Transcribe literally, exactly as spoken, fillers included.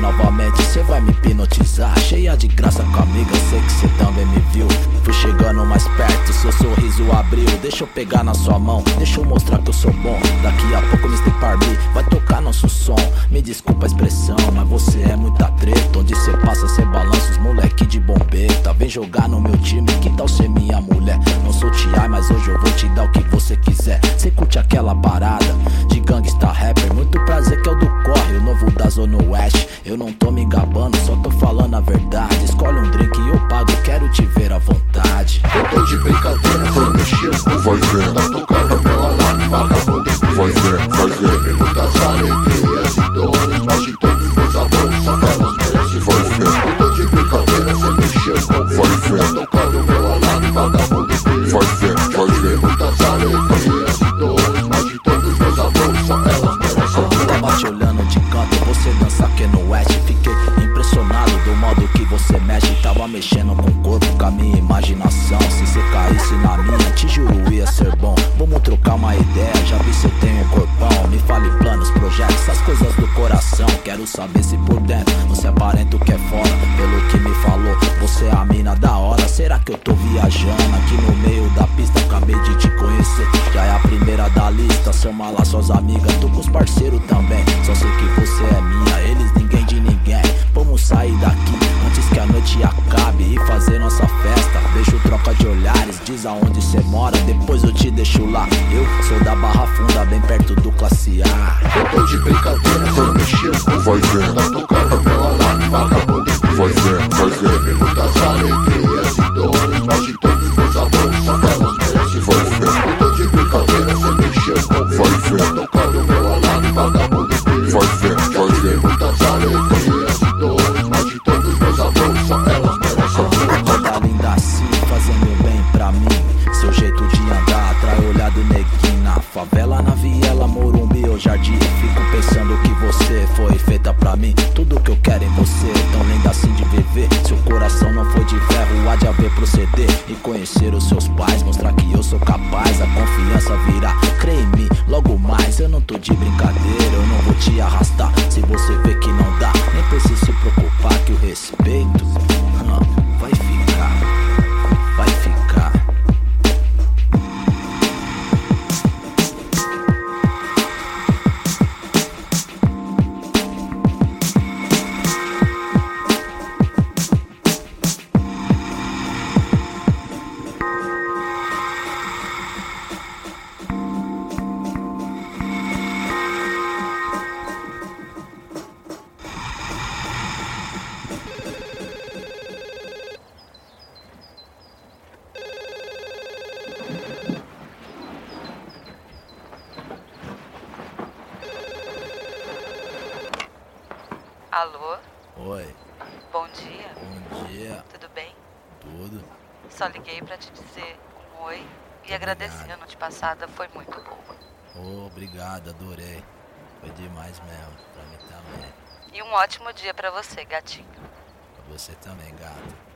novamente, cê vai me hipnotizar. Cheia de graça com a amiga, sei que cê também me viu. Fui chegando mais perto, seu sorriso abriu. Deixa eu pegar na sua mão, deixa eu mostrar que eu sou bom. Daqui a pouco o mister Parby vai tocar nosso som. Me desculpa a expressão, mas você é muita treta. Onde cê passa, cê balança os moleque de bombeta. Vem jogar no meu time, que tal ser minha mulher? Não sou T I, mas hoje eu vou te dar o que você quiser. Cê curte aquela parada de gangsta rapper, muito prazer que é o do corre, o novo da Zona Oeste. Eu não tô me gabando, só tô falando a verdade. Escolhe um drink e eu pago, quero te ver à vontade. Eu tô de brincadeira, sem mexer com Vai ver, tá tocando pela lata, vagabundo. vai ver, vai ver, Muitas alegrias e dores, mas de todos meus amores, só elas merecem. vai ver, Eu tô de brincadeira, sem mexer com vai ver, tá tocando pela lata, vagabundo. vai ver, vai ver. Muitas alegrias e dores, mas de todos meus amores, só elas merecem. Tava te olhando de canto, você dança aqui no West. Fiquei impressionado do modo que você mexe. Tava mexendo com o corpo, com a minha imaginação. Se você caísse na minha, te juro ia ser bom. Vamos trocar uma ideia, já vi cê tem um corpão. Me fale planos, projetos, essas coisas do coração. Quero saber se por dentro você aparenta o que é fora. Pelo que me falou, você é a mina da hora. Será que eu tô viajando aqui no meio da pista? Acabei de te conhecer, já é a primeira da lista. Chama lá suas amigas, tô com os parceiros também. Só sei que você é minha, eles ninguém de ninguém. Vamos sair daqui antes que a noite acabe e fazer nossa festa. Beijo, troca de olhares, diz aonde cê mora, depois eu te deixo lá. Eu sou da Barra Funda, bem perto do Classe A. Eu tô de brincadeira, sem mexer com Vai ver, tá tocando pela lata, vagabundo. vai ver, vai ver, Muitas alegrias e dores, mas de todos meus amores, só elas merecem. vai ver, Eu tô de brincadeira, sem mexer com vai ver, tá tocando pela lata, vagabundo. vai ver, vai ver. Muitas alegrias e dores, mas de todos meus amores, só elas merecem. Toda linda assim, fazendo bem pra mim. Seu jeito de andar atrai o olhar do neguinho. Na favela, na viela, Morumbi ou Jardim. Fico pensando que você foi feita pra mim. Tudo que eu quero em você, tão linda assim de viver. Seu coração não foi de ferro, há de haver proceder. E conhecer os seus pais, mostrar que eu sou capaz. A confiança virá, crê em mim, logo mais. Eu não tô de brincadeira, eu não vou te arrastar. Se você vê que não dá, nem precisa se preocupar. Que o respeito ah, vai ficar, vai ficar. Alô, Oi, bom dia, bom dia, tudo bem? tudo? Só liguei pra te dizer um oi e agradecer. A noite passada foi muito boa. Oh, obrigado, adorei. Foi demais mesmo, pra mim também. E um ótimo dia pra você, gatinho. Pra você também, gato.